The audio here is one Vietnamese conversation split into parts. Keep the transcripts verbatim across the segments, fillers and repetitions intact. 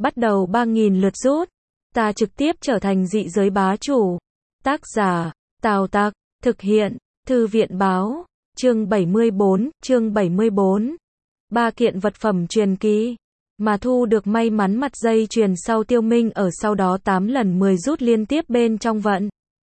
bắt đầu ba nghìn lượt rút. Ta trực tiếp trở thành dị giới bá chủ. Tác giả, Tào Tặc, thực hiện, Thư viện Báo, chương bảy mươi bốn, chương bảy mươi bốn. Ba kiện vật phẩm truyền kỳ, mà thu được may mắn mặt dây chuyền sau Tiêu Minh ở sau đó tám lần mười rút liên tiếp bên trong vận.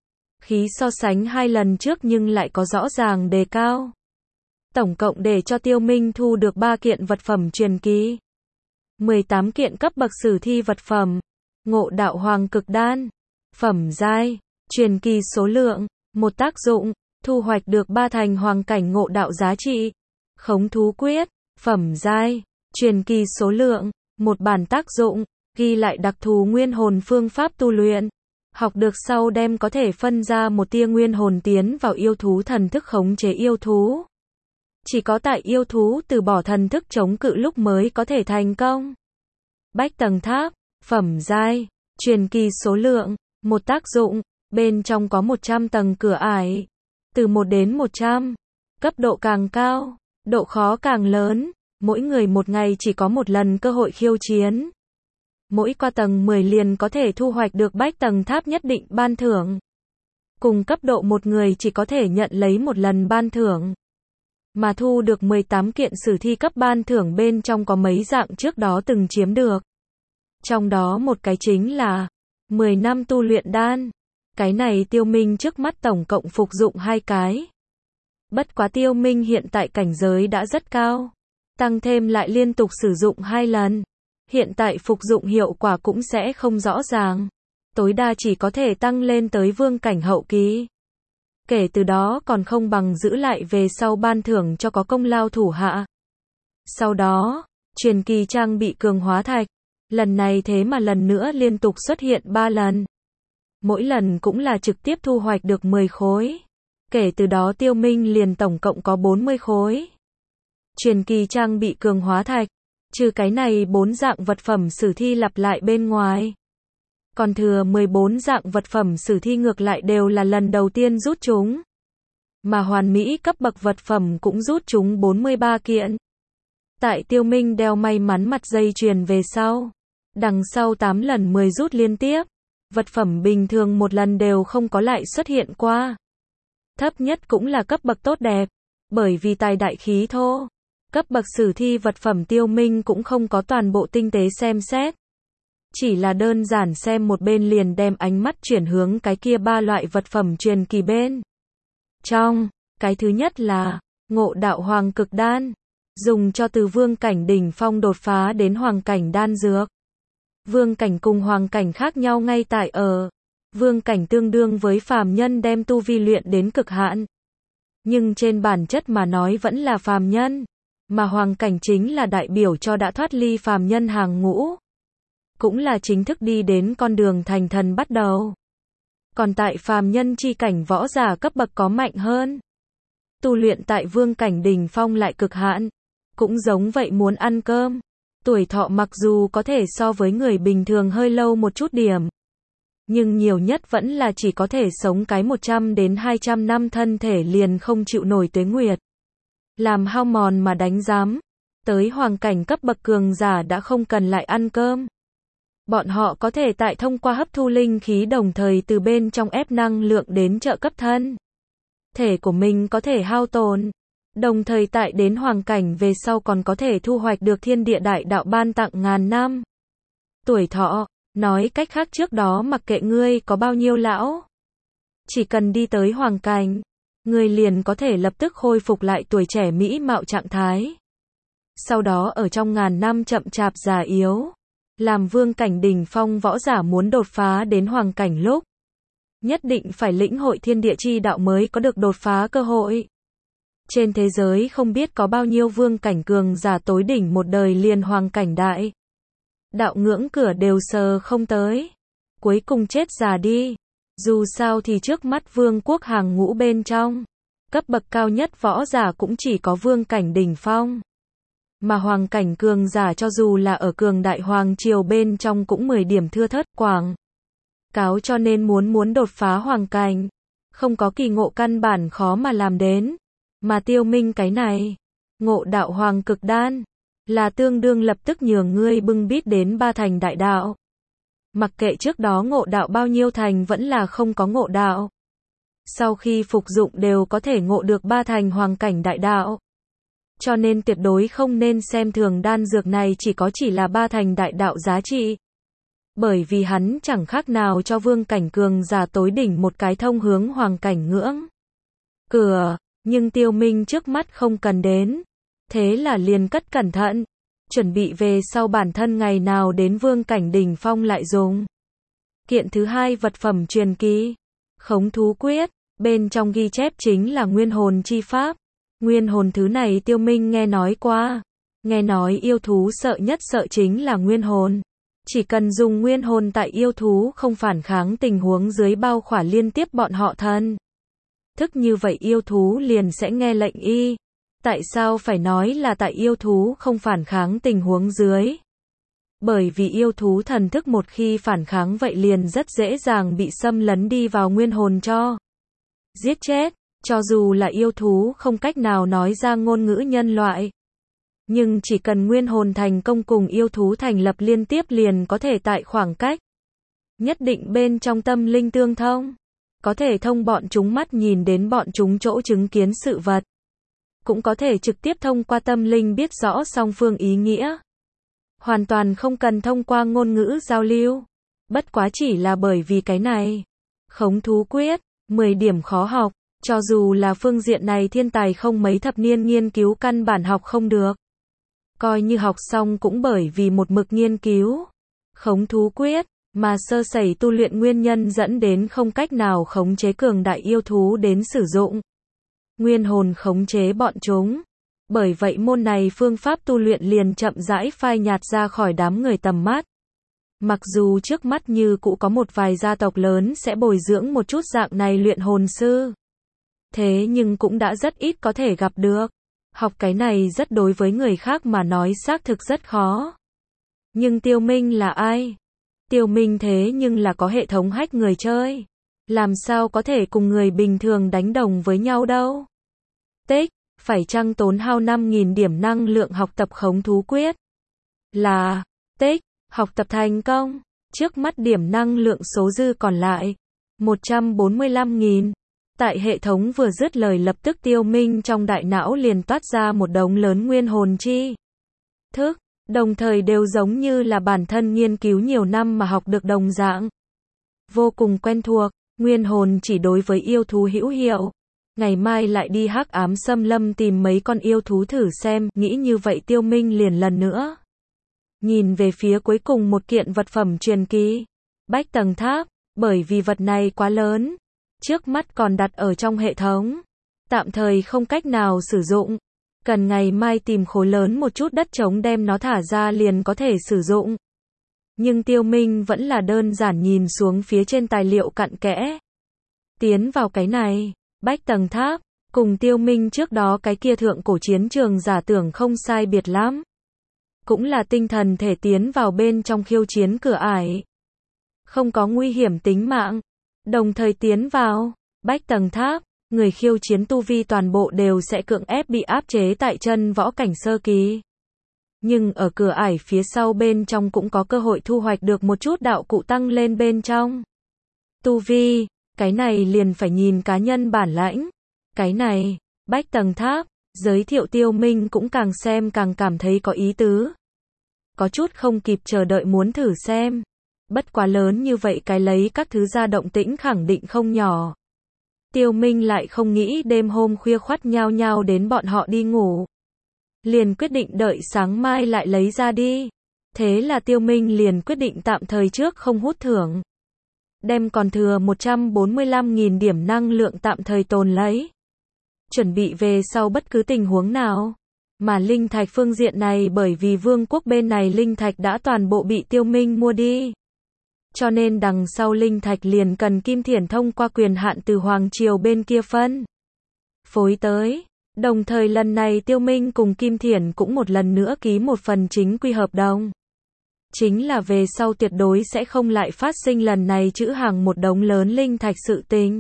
Khí so sánh hai lần trước nhưng lại có rõ ràng đề cao. Tổng cộng để cho Tiêu Minh thu được ba kiện vật phẩm truyền kỳ. mười tám kiện cấp bậc sử thi vật phẩm. Ngộ đạo hoàng cực đan. Phẩm giai, truyền kỳ số lượng, một tác dụng, thu hoạch được ba thành hoàng cảnh ngộ đạo giá trị. Khống thú quyết, phẩm giai, truyền kỳ số lượng, một bản tác dụng, ghi lại đặc thù nguyên hồn phương pháp tu luyện. Học được sau đem có thể phân ra một tia nguyên hồn tiến vào yêu thú thần thức khống chế yêu thú. Chỉ có tại yêu thú từ bỏ thần thức chống cự lúc mới có thể thành công. Bách tầng tháp, phẩm giai, truyền kỳ số lượng, một tác dụng, bên trong có một trăm tầng cửa ải. Từ một đến một trăm, cấp độ càng cao, độ khó càng lớn, mỗi người một ngày chỉ có một lần cơ hội khiêu chiến. Mỗi qua tầng mười liền có thể thu hoạch được bách tầng tháp nhất định ban thưởng. Cùng cấp độ một người chỉ có thể nhận lấy một lần ban thưởng. Mà thu được mười tám kiện sử thi cấp ban thưởng bên trong có mấy dạng trước đó từng chiếm được. Trong đó một cái chính là mười năm tu luyện đan. Cái này Tiêu Minh trước mắt tổng cộng phục dụng hai cái. Bất quá Tiêu Minh hiện tại cảnh giới đã rất cao. Tăng thêm lại liên tục sử dụng hai lần. Hiện tại phục dụng hiệu quả cũng sẽ không rõ ràng. Tối đa chỉ có thể tăng lên tới vương cảnh hậu kỳ. Kể từ đó còn không bằng giữ lại về sau ban thưởng cho có công lao thủ hạ. Sau đó, truyền kỳ trang bị cường hóa thạch. Lần này thế mà lần nữa liên tục xuất hiện ba lần. Mỗi lần cũng là trực tiếp thu hoạch được mười khối. Kể từ đó Tiêu Minh liền tổng cộng có bốn mươi khối. Truyền kỳ trang bị cường hóa thạch. Trừ cái này bốn dạng vật phẩm sử thi lặp lại bên ngoài. Còn thừa mười bốn dạng vật phẩm sử thi ngược lại đều là lần đầu tiên rút chúng. Mà hoàn mỹ cấp bậc vật phẩm cũng rút chúng bốn mươi ba kiện. Tại Tiêu Minh đeo may mắn mặt dây chuyền về sau. Đằng sau tám lần mười rút liên tiếp. Vật phẩm bình thường một lần đều không có lại xuất hiện qua. Thấp nhất cũng là cấp bậc tốt đẹp. Bởi vì tài đại khí thô. Cấp bậc sử thi vật phẩm Tiêu Minh cũng không có toàn bộ tinh tế xem xét. Chỉ là đơn giản xem một bên liền đem ánh mắt chuyển hướng cái kia ba loại vật phẩm truyền kỳ bên. Trong, cái thứ nhất là ngộ đạo hoàng cực đan. Dùng cho từ vương cảnh đỉnh phong đột phá đến hoàng cảnh đan dược. Vương cảnh cùng hoàng cảnh khác nhau ngay tại ở. Vương cảnh tương đương với phàm nhân đem tu vi luyện đến cực hạn. Nhưng trên bản chất mà nói vẫn là phàm nhân. Mà hoàng cảnh chính là đại biểu cho đã thoát ly phàm nhân hàng ngũ. Cũng là chính thức đi đến con đường thành thần bắt đầu. Còn tại phàm nhân chi cảnh võ giả cấp bậc có mạnh hơn. Tu luyện tại vương cảnh đỉnh phong lại cực hạn. Cũng giống vậy muốn ăn cơm. Tuổi thọ mặc dù có thể so với người bình thường hơi lâu một chút điểm. Nhưng nhiều nhất vẫn là chỉ có thể sống cái một trăm đến hai trăm năm thân thể liền không chịu nổi tuế nguyệt. Làm hao mòn mà đánh giám. Tới hoàng cảnh cấp bậc cường giả đã không cần lại ăn cơm. Bọn họ có thể tại thông qua hấp thu linh khí đồng thời từ bên trong ép năng lượng đến trợ cấp thân. Thể của mình có thể hao tổn. Đồng thời tại đến hoàng cảnh về sau còn có thể thu hoạch được thiên địa đại đạo ban tặng ngàn năm. Tuổi thọ, nói cách khác trước đó mặc kệ ngươi có bao nhiêu lão. Chỉ cần đi tới hoàng cảnh, ngươi liền có thể lập tức khôi phục lại tuổi trẻ mỹ mạo trạng thái. Sau đó ở trong ngàn năm chậm chạp già yếu. Làm vương cảnh đỉnh phong võ giả muốn đột phá đến hoàng cảnh lúc. Nhất định phải lĩnh hội thiên địa chi đạo mới có được đột phá cơ hội. Trên thế giới không biết có bao nhiêu vương cảnh cường giả tối đỉnh một đời liền hoàng cảnh đại. Đạo ngưỡng cửa đều sờ không tới. Cuối cùng chết già đi. Dù sao thì trước mắt vương quốc hàng ngũ bên trong. Cấp bậc cao nhất võ giả cũng chỉ có vương cảnh đỉnh phong. Mà hoàng cảnh cường giả cho dù là ở cường đại hoàng triều bên trong cũng mười điểm thưa thớt quảng. Cáo cho nên muốn muốn đột phá hoàng cảnh. Không có kỳ ngộ căn bản khó mà làm đến. Mà Tiêu Minh cái này. Ngộ đạo hoàng cực đan. là tương đương lập tức nhường ngươi bưng bít đến ba thành đại đạo. Mặc kệ trước đó ngộ đạo bao nhiêu thành vẫn là không có ngộ đạo. Sau khi phục dụng đều có thể ngộ được ba thành hoàng cảnh đại đạo. Cho nên tuyệt đối không nên xem thường đan dược này chỉ có chỉ là ba thành đại đạo giá trị. Bởi vì hắn chẳng khác nào cho vương cảnh cường giả tối đỉnh một cái thông hướng hoàng cảnh ngưỡng cửa, nhưng Tiêu Minh trước mắt không cần đến. Thế là liền cất cẩn thận, chuẩn bị về sau bản thân ngày nào đến vương cảnh đỉnh phong lại dùng. Kiện thứ hai vật phẩm truyền kỳ, Khống thú quyết, bên trong ghi chép chính là nguyên hồn chi pháp. Nguyên hồn thứ này Tiêu Minh nghe nói qua, nghe nói yêu thú sợ nhất sợ chính là nguyên hồn. Chỉ cần dùng nguyên hồn tại yêu thú không phản kháng tình huống dưới bao khỏa liên tiếp bọn họ thân. Thức như vậy yêu thú liền sẽ nghe lệnh y. Tại sao phải nói là tại yêu thú không phản kháng tình huống dưới? Bởi vì yêu thú thần thức một khi phản kháng vậy liền rất dễ dàng bị xâm lấn đi vào nguyên hồn cho giết chết, cho dù là yêu thú không cách nào nói ra ngôn ngữ nhân loại. Nhưng chỉ cần nguyên hồn thành công cùng yêu thú thành lập liên tiếp liền có thể tại khoảng cách nhất định bên trong tâm linh tương thông. Có thể thông bọn chúng mắt nhìn đến bọn chúng chỗ chứng kiến sự vật. Cũng có thể trực tiếp thông qua tâm linh biết rõ song phương ý nghĩa. Hoàn toàn không cần thông qua ngôn ngữ giao lưu. Bất quá chỉ là bởi vì cái này. Khống thú quyết, mười điểm khó học. Cho dù là phương diện này thiên tài không mấy thập niên nghiên cứu căn bản học không được. Coi như học xong cũng bởi vì một mực nghiên cứu khống thú quyết, mà sơ sẩy tu luyện nguyên nhân dẫn đến không cách nào khống chế cường đại yêu thú đến sử dụng nguyên hồn khống chế bọn chúng. Bởi vậy môn này phương pháp tu luyện liền chậm rãi phai nhạt ra khỏi đám người tầm mắt. Mặc dù trước mắt như cũ có một vài gia tộc lớn sẽ bồi dưỡng một chút dạng này luyện hồn sư. Thế nhưng cũng đã rất ít có thể gặp được. Học cái này rất đối với người khác mà nói xác thực rất khó. Nhưng Tiêu Minh là ai? Tiêu Minh thế nhưng là có hệ thống hack người chơi. Làm sao có thể cùng người bình thường đánh đồng với nhau đâu? Tích, phải chăng tốn hao năm nghìn điểm năng lượng học tập khống thú quyết? Là, tích, học tập thành công. Trước mắt điểm năng lượng số dư còn lại, một trăm bốn mươi lăm nghìn. Tại hệ thống vừa dứt lời lập tức Tiêu Minh trong đại não liền toát ra một đống lớn nguyên hồn chi thức, đồng thời đều giống như là bản thân nghiên cứu nhiều năm mà học được đồng dạng. Vô cùng quen thuộc, nguyên hồn chỉ đối với yêu thú hữu hiệu. Ngày mai lại đi hắc ám xâm lâm tìm mấy con yêu thú thử xem, nghĩ như vậy Tiêu Minh liền lần nữa nhìn về phía cuối cùng một kiện vật phẩm truyền kỳ, Bách Tầng Tháp, bởi vì vật này quá lớn. Trước mắt còn đặt ở trong hệ thống, tạm thời không cách nào sử dụng, cần ngày mai tìm khối lớn một chút đất trống đem nó thả ra liền có thể sử dụng. Nhưng Tiêu Minh vẫn là đơn giản nhìn xuống phía trên tài liệu cặn kẽ. Tiến vào cái này, Bách Tầng Tháp, cùng Tiêu Minh trước đó cái kia thượng cổ chiến trường giả tưởng không sai biệt lắm. Cũng là tinh thần thể tiến vào bên trong khiêu chiến cửa ải. Không có nguy hiểm tính mạng. Đồng thời tiến vào Bách Tầng Tháp, người khiêu chiến tu vi toàn bộ đều sẽ cưỡng ép bị áp chế tại chân võ cảnh sơ kỳ. Nhưng ở cửa ải phía sau bên trong cũng có cơ hội thu hoạch được một chút đạo cụ tăng lên bên trong tu vi, cái này liền phải nhìn cá nhân bản lãnh. Cái này, Bách Tầng Tháp, giới thiệu Tiêu Minh cũng càng xem càng cảm thấy có ý tứ. Có chút không kịp chờ đợi muốn thử xem. Bất quá lớn như vậy cái lấy các thứ ra động tĩnh khẳng định không nhỏ. Tiêu Minh lại không nghĩ đêm hôm khuya khoắt nhao nhao đến bọn họ đi ngủ. Liền quyết định đợi sáng mai lại lấy ra đi. Thế là Tiêu Minh liền quyết định tạm thời trước không hút thưởng. Đem còn thừa một trăm bốn mươi lăm nghìn điểm năng lượng tạm thời tồn lấy. Chuẩn bị về sau bất cứ tình huống nào. Mà linh thạch phương diện này bởi vì vương quốc bên này linh thạch đã toàn bộ bị Tiêu Minh mua đi. Cho nên đằng sau linh thạch liền cần Kim Thiển thông qua quyền hạn từ Hoàng Triều bên kia phân phối tới. Đồng thời lần này Tiêu Minh cùng Kim Thiển cũng một lần nữa ký một phần chính quy hợp đồng. Chính là về sau tuyệt đối sẽ không lại phát sinh lần này trữ hàng một đống lớn linh thạch sự tình.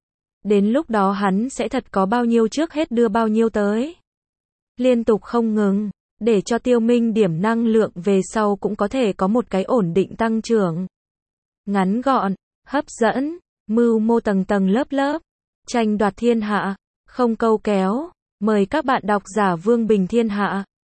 Đến lúc đó hắn sẽ thật có bao nhiêu trước hết đưa bao nhiêu tới. Liên tục không ngừng. để cho Tiêu Minh điểm năng lượng về sau cũng có thể có một cái ổn định tăng trưởng. Ngắn gọn, hấp dẫn, mưu mô tầng tầng lớp lớp, tranh đoạt thiên hạ, không câu kéo. Mời các bạn đọc giả Vương Bình Thiên Hạ.